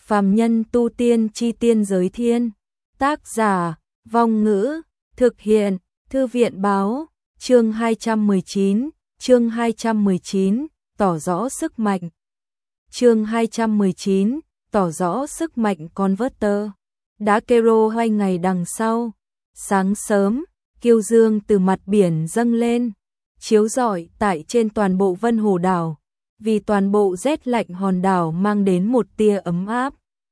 Phàm nhân tu tiên chi tiên giới thiên. Tác giả, Vong Ngữ, thực hiện, Thư viện báo, chương 219, tỏ rõ sức mạnh. Chương 219, tỏ rõ sức mạnh Converter. Đã kero 2 ngày đằng sau, sáng sớm, kiêu dương từ mặt biển dâng lên, chiếu rọi tại trên toàn bộ Vân Hồ đảo, vì toàn bộ rét lạnh hòn đảo mang đến một tia ấm áp.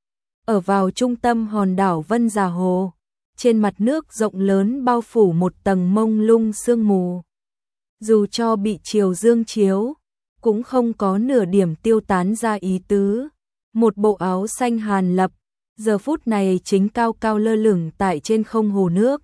Ở vào trung tâm hòn đảo Vân Già Hồ, trên mặt nước rộng lớn bao phủ một tầng mông lung sương mù. Dù cho bị chiều dương chiếu, cũng không có nửa điểm tiêu tán ra ý tứ. Một bộ áo xanh Hàn Lập, giờ phút này chính cao cao lơ lửng tại trên không hồ nước.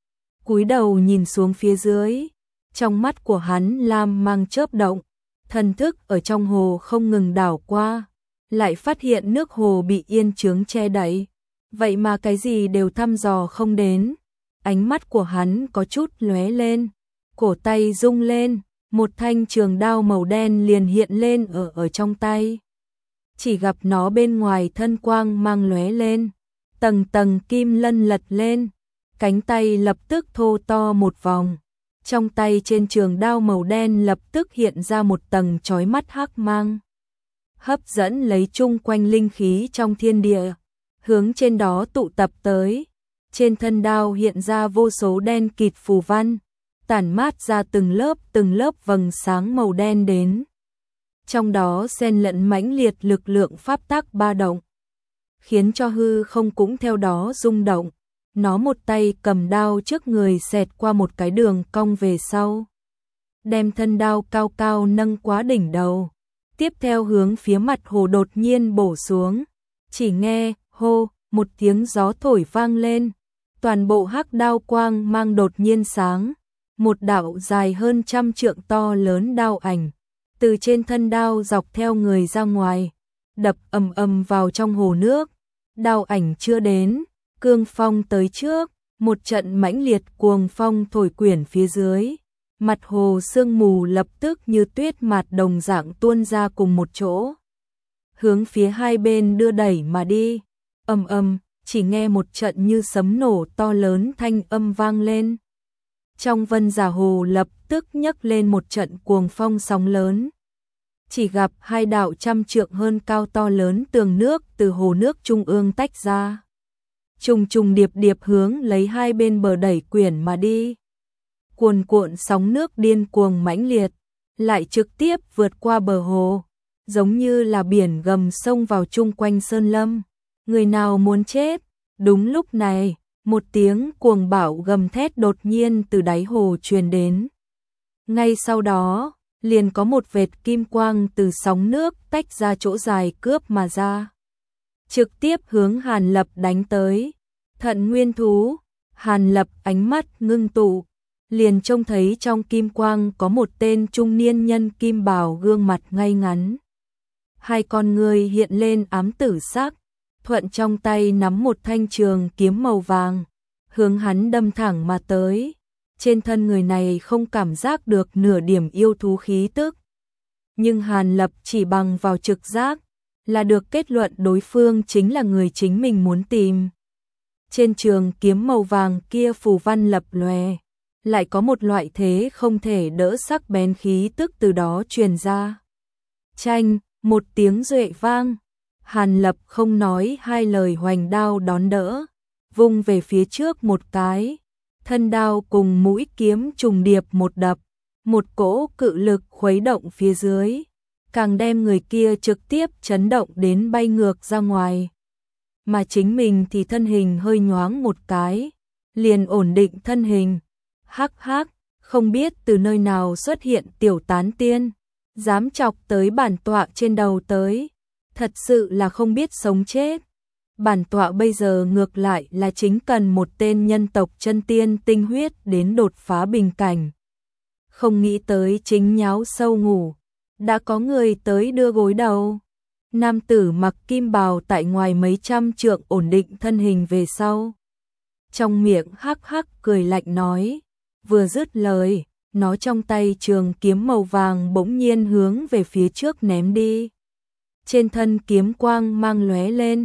Cúi đầu nhìn xuống phía dưới, trong mắt của hắn lam mang chớp động, thần thức ở trong hồ không ngừng đảo qua, lại phát hiện nước hồ bị yên chướng che đậy, vậy mà cái gì đều thăm dò không đến. Ánh mắt của hắn có chút lóe lên, cổ tay rung lên, một thanh trường đao màu đen liền hiện lên ở trong tay. Chỉ gặp nó bên ngoài thân quang mang lóe lên, tầng tầng kim lân lật lên, cánh tay lập tức thô to một vòng. Trong tay trên trường đao màu đen lập tức hiện ra một tầng chói mắt hắc mang, hấp dẫn lấy chung quanh linh khí trong thiên địa, hướng trên đó tụ tập tới. Trên thân đao hiện ra vô số đen kịt phù văn, tản mát ra từng lớp vầng sáng màu đen đến. Trong đó xen lẫn mãnh liệt lực lượng pháp tắc ba động, khiến cho hư không cũng theo đó rung động. Nó một tay cầm đao trước người xẹt qua một cái đường cong về sau, đem thân đao cao cao nâng quá đỉnh đầu, tiếp theo hướng phía mặt hồ đột nhiên bổ xuống. Chỉ nghe hô một tiếng gió thổi vang lên, toàn bộ hắc đao quang mang đột nhiên sáng, một đạo dài hơn 100 trượng to lớn đao ảnh từ trên thân đao dọc theo người ra ngoài, đập ầm ầm vào trong hồ nước. Đao ảnh chưa đến, cương phong tới trước, một trận mãnh liệt cuồng phong thổi quyển phía dưới, mặt hồ sương mù lập tức như tuyết mạt đồng dạng tuôn ra cùng một chỗ, hướng phía hai bên đưa đẩy mà đi. Ầm ầm, chỉ nghe một trận như sấm nổ to lớn thanh âm vang lên. Trong Vân Già Hồ lập tức nhấc lên một trận cuồng phong sóng lớn. Chỉ gặp hai đạo 100 trượng hơn cao to lớn tường nước từ hồ nước trung ương tách ra, trùng trùng điệp điệp hướng lấy hai bên bờ đẩy quyển mà đi. Cuồn cuộn sóng nước điên cuồng mãnh liệt, lại trực tiếp vượt qua bờ hồ, giống như là biển gầm sông vào chung quanh sơn lâm. Người nào muốn chết? Đúng lúc này, một tiếng cuồng bạo gầm thét đột nhiên từ đáy hồ truyền đến. Ngay sau đó, liền có một vệt kim quang từ sóng nước tách ra chỗ dài cướp mà ra, trực tiếp hướng Hàn Lập đánh tới. Thận nguyên thú. Hàn Lập ánh mắt ngưng tụ, liền trông thấy trong kim quang có một tên trung niên nhân kim bào, gương mặt ngay ngắn, hai con người hiện lên ám tử sắc, thuận trong tay nắm một thanh trường kiếm màu vàng, hướng hắn đâm thẳng mà tới. Trên thân người này không cảm giác được nửa điểm yêu thú khí tức, nhưng Hàn Lập chỉ bằng vào trực giác là được kết luận đối phương chính là người chính mình muốn tìm. Trên trường kiếm màu vàng kia phù văn lập lòe, lại có một loại thế không thể đỡ sắc bén khí tức từ đó truyền ra. Chanh, một tiếng duệ vang, Hàn Lập không nói hai lời hoành đao đón đỡ, vung về phía trước một cái, thân đao cùng mũi kiếm trùng điệp một đập, một cỗ cự lực khuấy động phía dưới, càng đem người kia trực tiếp chấn động đến bay ngược ra ngoài. Mà chính mình thì thân hình hơi nhoáng một cái, liền ổn định thân hình. Hắc hắc, không biết từ nơi nào xuất hiện tiểu tán tiên, dám chọc tới bản tọa trên đầu tới, thật sự là không biết sống chết. Bản tọa bây giờ ngược lại là chính cần một tên nhân tộc chân tiên tinh huyết đến đột phá bình cảnh. Không nghĩ tới chính nháo sâu ngủ, đã có người tới đưa gối đầu. Nam tử mặc kim bào tại ngoài mấy trăm trượng ổn định thân hình về sau, trong miệng hắc hắc cười lạnh nói. Vừa dứt lời, nó trong tay trường kiếm màu vàng bỗng nhiên hướng về phía trước ném đi. Trên thân kiếm quang mang lóe lên,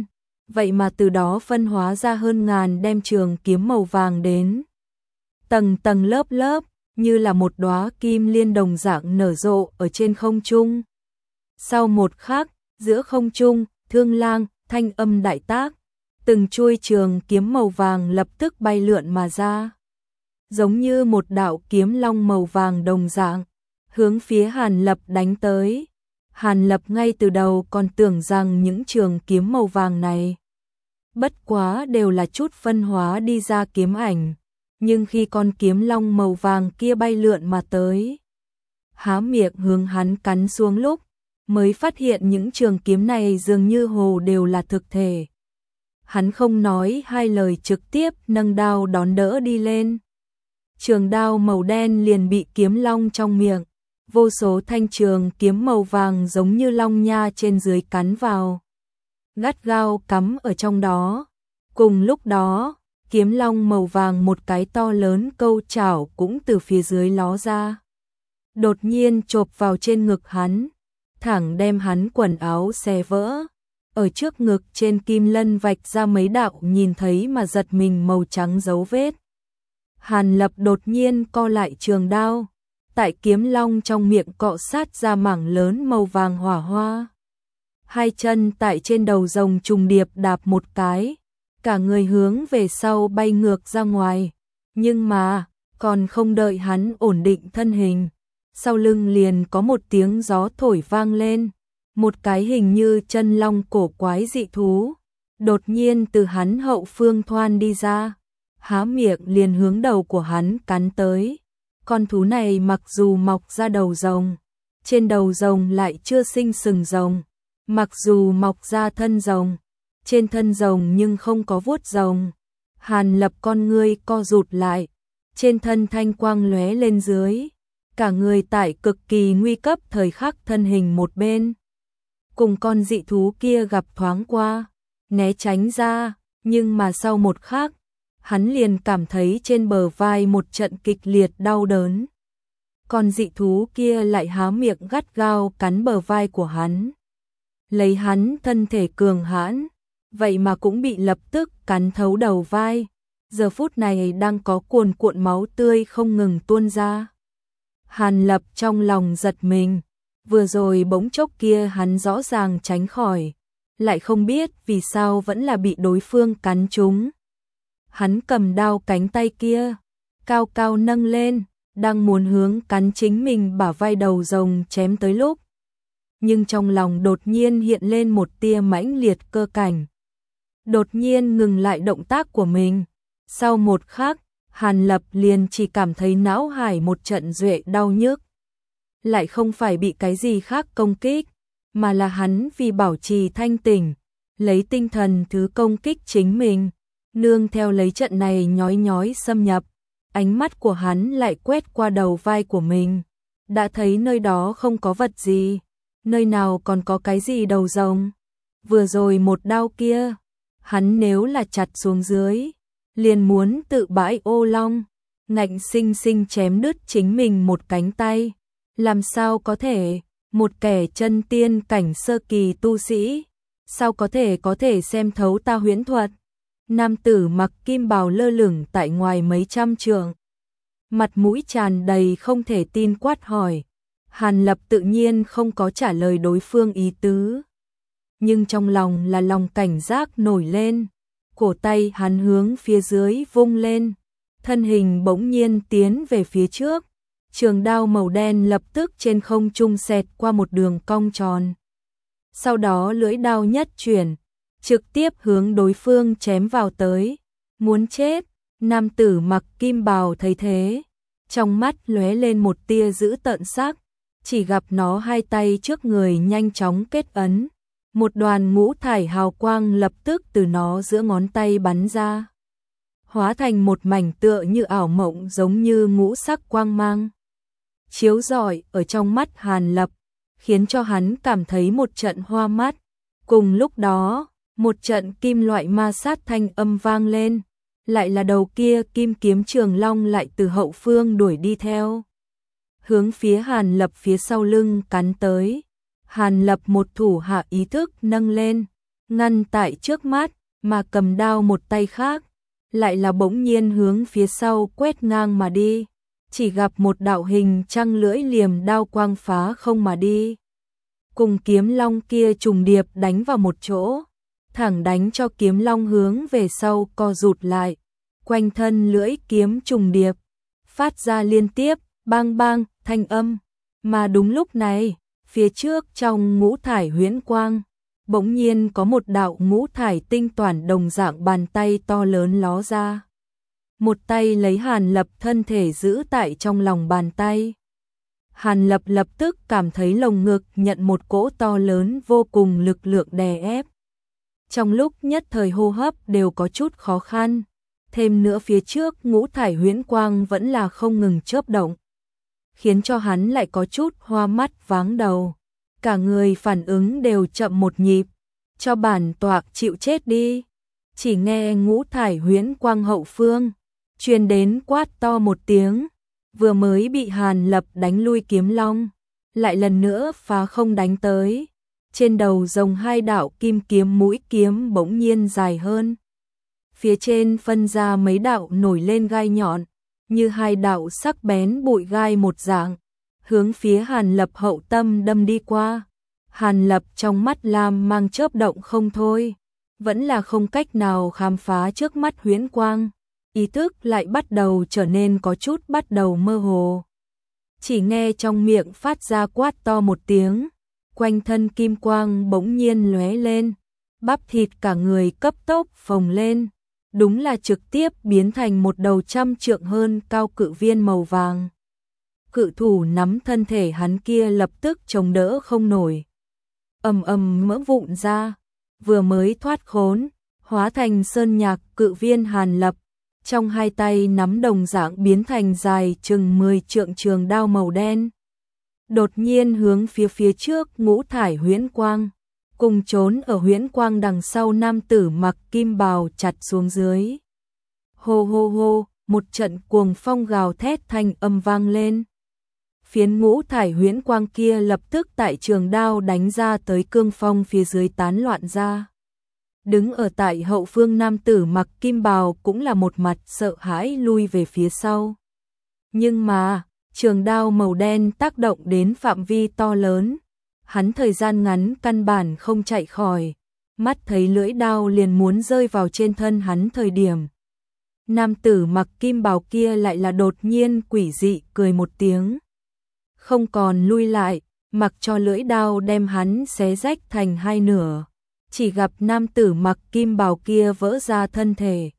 vậy mà từ đó phân hóa ra hơn ngàn đem trường kiếm màu vàng đến. Tầng tầng lớp lớp, như là một đóa kim liên đồng dạng nở rộ ở trên không trung. Sau một khắc, giữa không trung, thương lang, thanh âm đại tác, từng chuôi trường kiếm màu vàng lập tức bay lượn mà ra. Giống như một đạo kiếm long màu vàng đồng dạng, hướng phía Hàn Lập đánh tới. Hàn Lập ngay từ đầu còn tưởng rằng những trường kiếm màu vàng này bất quá đều là chút phân hóa đi ra kiếm ảnh, nhưng khi con kiếm long màu vàng kia bay lượn mà tới, há miệng hướng hắn cắn xuống lúc, mới phát hiện những trường kiếm này dường như hồ đều là thực thể. Hắn không nói hai lời trực tiếp nâng đao đón đỡ đi lên. Trường đao màu đen liền bị kiếm long trong miệng, vô số thanh trường kiếm màu vàng giống như long nha trên dưới cắn vào, gắt gao cắm ở trong đó. Cùng lúc đó, kiếm long màu vàng một cái to lớn câu chảo cũng từ phía dưới ló ra, đột nhiên chộp vào trên ngực hắn, thẳng đem hắn quần áo xé vỡ. Ở trước ngực trên kim lân vạch ra mấy đạo nhìn thấy mà giật mình màu trắng dấu vết. Hàn Lập đột nhiên co lại trường đao, tại kiếm long trong miệng cọ sát ra mảng lớn màu vàng hỏa hoa. Hai chân tại trên đầu rồng trùng điệp đạp một cái, cả người hướng về sau bay ngược ra ngoài. Nhưng mà, còn không đợi hắn ổn định thân hình, sau lưng liền có một tiếng gió thổi vang lên. Một cái hình như chân long cổ quái dị thú, đột nhiên từ hắn hậu phương thoan đi ra, há miệng liền hướng đầu của hắn cắn tới. Con thú này mặc dù mọc ra đầu rồng, trên đầu rồng lại chưa sinh sừng rồng, mặc dù mọc ra thân rồng, trên thân rồng nhưng không có vuốt rồng. Hàn Lập con ngươi co rụt lại, trên thân thanh quang lóe lên dưới, cả người tại cực kỳ nguy cấp thời khắc thân hình một bên. Cùng con dị thú kia gặp thoáng qua, né tránh ra, nhưng mà sau một khắc, hắn liền cảm thấy trên bờ vai một trận kịch liệt đau đớn. Con dị thú kia lại há miệng gắt gao cắn bờ vai của hắn. Lấy hắn thân thể cường hãn, vậy mà cũng bị lập tức cắn thấu đầu vai. Giờ phút này đang có cuồn cuộn máu tươi không ngừng tuôn ra. Hàn Lập trong lòng giật mình. Vừa rồi bỗng chốc kia hắn rõ ràng tránh khỏi, lại không biết vì sao vẫn là bị đối phương cắn trúng. Hắn cầm đao cánh tay kia, cao cao nâng lên, đang muốn hướng cắn chính mình bả vai đầu rồng chém tới lúc. Nhưng trong lòng đột nhiên hiện lên một tia mãnh liệt cơ cảnh. Đột nhiên ngừng lại động tác của mình. Sau một khắc, Hàn Lập liền chỉ cảm thấy não hải một trận duệ đau nhức. Lại không phải bị cái gì khác công kích, mà là hắn vì bảo trì thanh tỉnh, lấy tinh thần thứ công kích chính mình, nương theo lấy trận này nhói nhói xâm nhập, ánh mắt của hắn lại quét qua đầu vai của mình, đã thấy nơi đó không có vật gì, nơi nào còn có cái gì đầu rồng. Vừa rồi một đao kia, hắn nếu là chặt xuống dưới, liền muốn tự bãi ô long, ngạnh sinh sinh chém đứt chính mình một cánh tay. Làm sao có thể, một kẻ chân tiên cảnh sơ kỳ tu sĩ, sao có thể xem thấu ta huyễn thuật. Nam tử mặc kim bào lơ lửng tại ngoài mấy trăm trượng, mặt mũi tràn đầy không thể tin quát hỏi. Hàn Lập tự nhiên không có trả lời đối phương ý tứ, nhưng trong lòng là lòng cảnh giác nổi lên. Cổ tay hắn hướng phía dưới vung lên, thân hình bỗng nhiên tiến về phía trước. Trường đao màu đen lập tức trên không trung xẹt qua một đường cong tròn. Sau đó lưỡi đao nhất chuyển, trực tiếp hướng đối phương chém vào tới. Muốn chết, nam tử mặc kim bào thấy thế, trong mắt lóe lên một tia dữ tợn sắc, chỉ gặp nó hai tay trước người nhanh chóng kết ấn. Một đoàn ngũ thải hào quang lập tức từ nó giữa ngón tay bắn ra, hóa thành một mảnh tựa như ảo mộng giống như ngũ sắc quang mang. Chiếu rọi ở trong mắt Hàn Lập, khiến cho hắn cảm thấy một trận hoa mắt. Cùng lúc đó, một trận kim loại ma sát thanh âm vang lên, lại là đầu kia kim kiếm trường long lại từ hậu phương đuổi đi theo, hướng phía Hàn Lập phía sau lưng cắn tới. Hàn Lập một thủ hạ ý thức nâng lên, ngăn tại trước mắt, mà cầm đao một tay khác, lại là bỗng nhiên hướng phía sau quét ngang mà đi, chỉ gặp một đạo hình trăng lưỡi liềm đao quang phá không mà đi. Cùng kiếm long kia trùng điệp đánh vào một chỗ, thẳng đánh cho kiếm long hướng về sau co rụt lại, quanh thân lưỡi kiếm trùng điệp, phát ra liên tiếp, bang bang, thanh âm. Mà đúng lúc này, phía trước trong ngũ thải huyễn quang, bỗng nhiên có một đạo ngũ thải tinh toàn đồng dạng bàn tay to lớn ló ra. Một tay lấy Hàn Lập thân thể giữ tại trong lòng bàn tay. Hàn Lập lập tức cảm thấy lồng ngực nhận một cỗ to lớn vô cùng lực lượng đè ép. Trong lúc nhất thời hô hấp đều có chút khó khăn, thêm nữa phía trước ngũ thải huyễn quang vẫn là không ngừng chớp động, khiến cho hắn lại có chút hoa mắt váng đầu. Cả người phản ứng đều chậm một nhịp, cho bản tọa chịu chết đi. Chỉ nghe ngũ thải huyễn quang hậu phương truyền đến quát to một tiếng, vừa mới bị Hàn Lập đánh lui kiếm long, lại lần nữa phá không đánh tới. Trên đầu rồng hai đạo kim kiếm mũi kiếm bỗng nhiên dài hơn. Phía trên phân ra mấy đạo nổi lên gai nhọn, như hai đạo sắc bén bụi gai một dạng, hướng phía Hàn Lập hậu tâm đâm đi qua. Hàn Lập trong mắt lam mang chớp động không thôi, vẫn là không cách nào khám phá trước mắt huyễn quang, ý thức lại bắt đầu trở nên có chút bắt đầu mơ hồ. Chỉ nghe trong miệng phát ra quát to một tiếng, quanh thân kim quang bỗng nhiên lóe lên, bắp thịt cả người cấp tốc phồng lên, đúng là trực tiếp biến thành một đầu 100 trượng hơn cao cự viên màu vàng. Cự thủ nắm thân thể hắn kia lập tức chống đỡ không nổi, ầm ầm vỡ vụn ra, vừa mới thoát khốn, hóa thành sơn nhạc cự viên Hàn Lập, trong hai tay nắm đồng dạng biến thành dài chừng 10 trượng trường đao màu đen. Đột nhiên hướng phía trước ngũ thải huyễn quang, cùng trốn ở huyễn quang đằng sau nam tử mặc kim bào chặt xuống dưới. Hô hô hô, một trận cuồng phong gào thét thanh âm vang lên. Phiến ngũ thải huyễn quang kia lập tức tại trường đao đánh ra tới cương phong phía dưới tán loạn ra. Đứng ở tại hậu phương nam tử mặc kim bào cũng là một mặt sợ hãi lui về phía sau. Nhưng mà, trường đao màu đen tác động đến phạm vi to lớn, hắn thời gian ngắn căn bản không chạy khỏi, mắt thấy lưỡi đao liền muốn rơi vào trên thân hắn thời điểm. Nam tử mặc kim bào kia lại là đột nhiên quỷ dị cười một tiếng. Không còn lui lại, mặc cho lưỡi đao đem hắn xé rách thành hai nửa. Chỉ gặp nam tử mặc kim bào kia vỡ ra thân thể.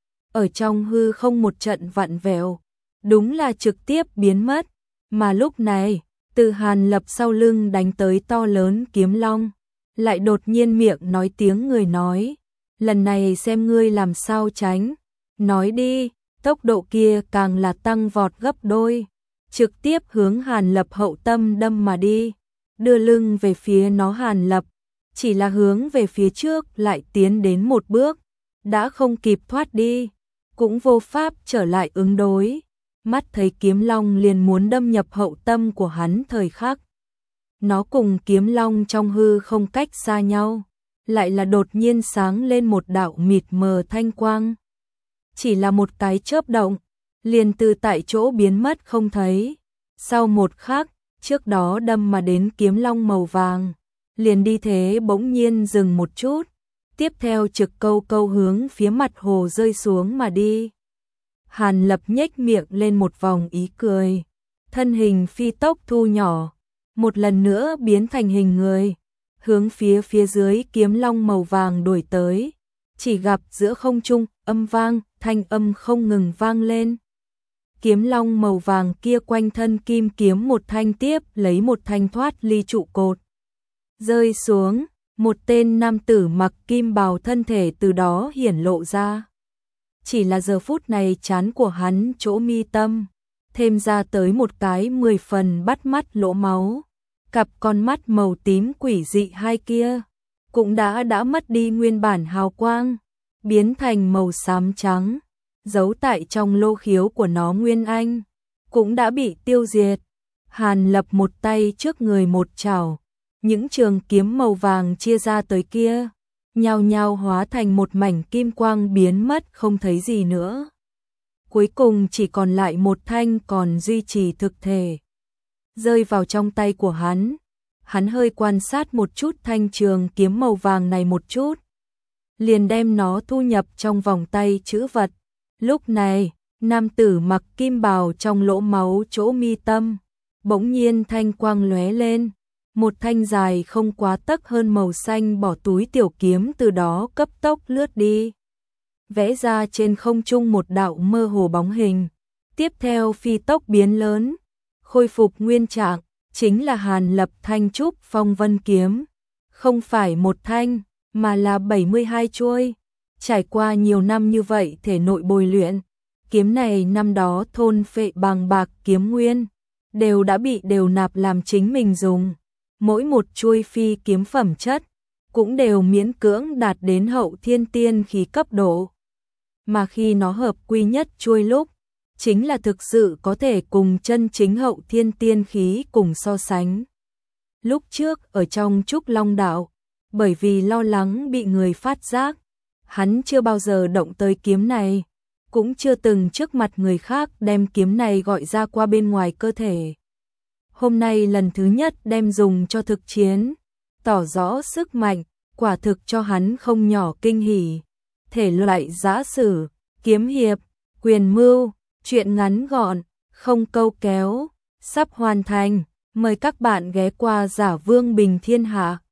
Ở trong hư không một trận vặn vẹo, đúng là trực tiếp biến mất. Mà lúc này, từ Hàn Lập sau lưng đánh tới to lớn kiếm long, lại đột nhiên miệng nói tiếng người nói, lần này xem ngươi làm sao tránh. Nói đi, tốc độ kia càng là tăng vọt gấp đôi, trực tiếp hướng Hàn Lập hậu tâm đâm mà đi, đưa lưng về phía nó. Hàn Lập chỉ là hướng về phía trước lại tiến đến một bước, đã không kịp thoát đi, cũng vô pháp trở lại ứng đối. Mắt thấy kiếm long liền muốn đâm nhập hậu tâm của hắn thời khắc. Nó cùng kiếm long trong hư không cách xa nhau, lại là đột nhiên sáng lên một đạo mịt mờ thanh quang. Chỉ là một cái chớp động, liền từ tại chỗ biến mất không thấy. Sau một khắc, trước đó đâm mà đến kiếm long màu vàng, liền đi thế bỗng nhiên dừng một chút, tiếp theo trực câu câu hướng phía mặt hồ rơi xuống mà đi. Hàn Lập nhếch miệng lên một vòng ý cười, thân hình phi tốc thu nhỏ, một lần nữa biến thành hình người, hướng phía dưới kiếm long màu vàng đuổi tới. Chỉ gặp giữa không trung, âm vang, thanh âm không ngừng vang lên. Kiếm long màu vàng kia quanh thân kim kiếm một thanh tiếp lấy một thanh thoát ly trụ cột. Rơi xuống, một tên nam tử mặc kim bào thân thể từ đó hiển lộ ra. Chỉ là giờ phút này trán của hắn chỗ mi tâm, thêm ra tới một cái 10 phần bắt mắt lỗ máu. Cặp con mắt màu tím quỷ dị hai kia, cũng đã mất đi nguyên bản hào quang, biến thành màu xám trắng, giấu tại trong lô khiếu của nó nguyên anh, cũng đã bị tiêu diệt. Hàn Lập một tay trước người một chảo, những trường kiếm màu vàng chia ra tới kia, nhao nhao hóa thành một mảnh kim quang biến mất không thấy gì nữa. Cuối cùng chỉ còn lại một thanh còn duy trì thực thể. Rơi vào trong tay của hắn hơi quan sát một chút thanh trường kiếm màu vàng này một chút, liền đem nó thu nhập trong vòng tay trữ vật. Lúc này, nam tử mặc kim bào trong lỗ máu chỗ mi tâm, bỗng nhiên thanh quang lóe lên, một thanh dài không quá tấc hơn màu xanh bỏ túi tiểu kiếm từ đó cấp tốc lướt đi, vẽ ra trên không trung một đạo mơ hồ bóng hình, tiếp theo phi tốc biến lớn, khôi phục nguyên trạng, chính là Hàn Lập thanh trúc phong vân kiếm, không phải một thanh, mà là 72 chuôi. Trải qua nhiều năm như vậy thể nội bồi luyện, kiếm này năm đó thôn phệ bằng bạc kiếm nguyên, đều đã bị đều nạp làm chính mình dùng. Mỗi một chuôi phi kiếm phẩm chất, cũng đều miễn cưỡng đạt đến hậu thiên tiên khí cấp độ. Mà khi nó hợp quy nhất chuôi lúc, chính là thực sự có thể cùng chân chính hậu thiên tiên khí cùng so sánh. Lúc trước ở trong Trúc Long Đạo, bởi vì lo lắng bị người phát giác, hắn chưa bao giờ động tới kiếm này, cũng chưa từng trước mặt người khác đem kiếm này gọi ra qua bên ngoài cơ thể. Hôm nay lần thứ nhất đem dùng cho thực chiến, tỏ rõ sức mạnh, quả thực cho hắn không nhỏ kinh hỉ. Thể loại giã sử, kiếm hiệp, quyền mưu, truyện ngắn gọn, không câu kéo, sắp hoàn thành. Mời các bạn ghé qua Giả Vương Bình Thiên Hạ.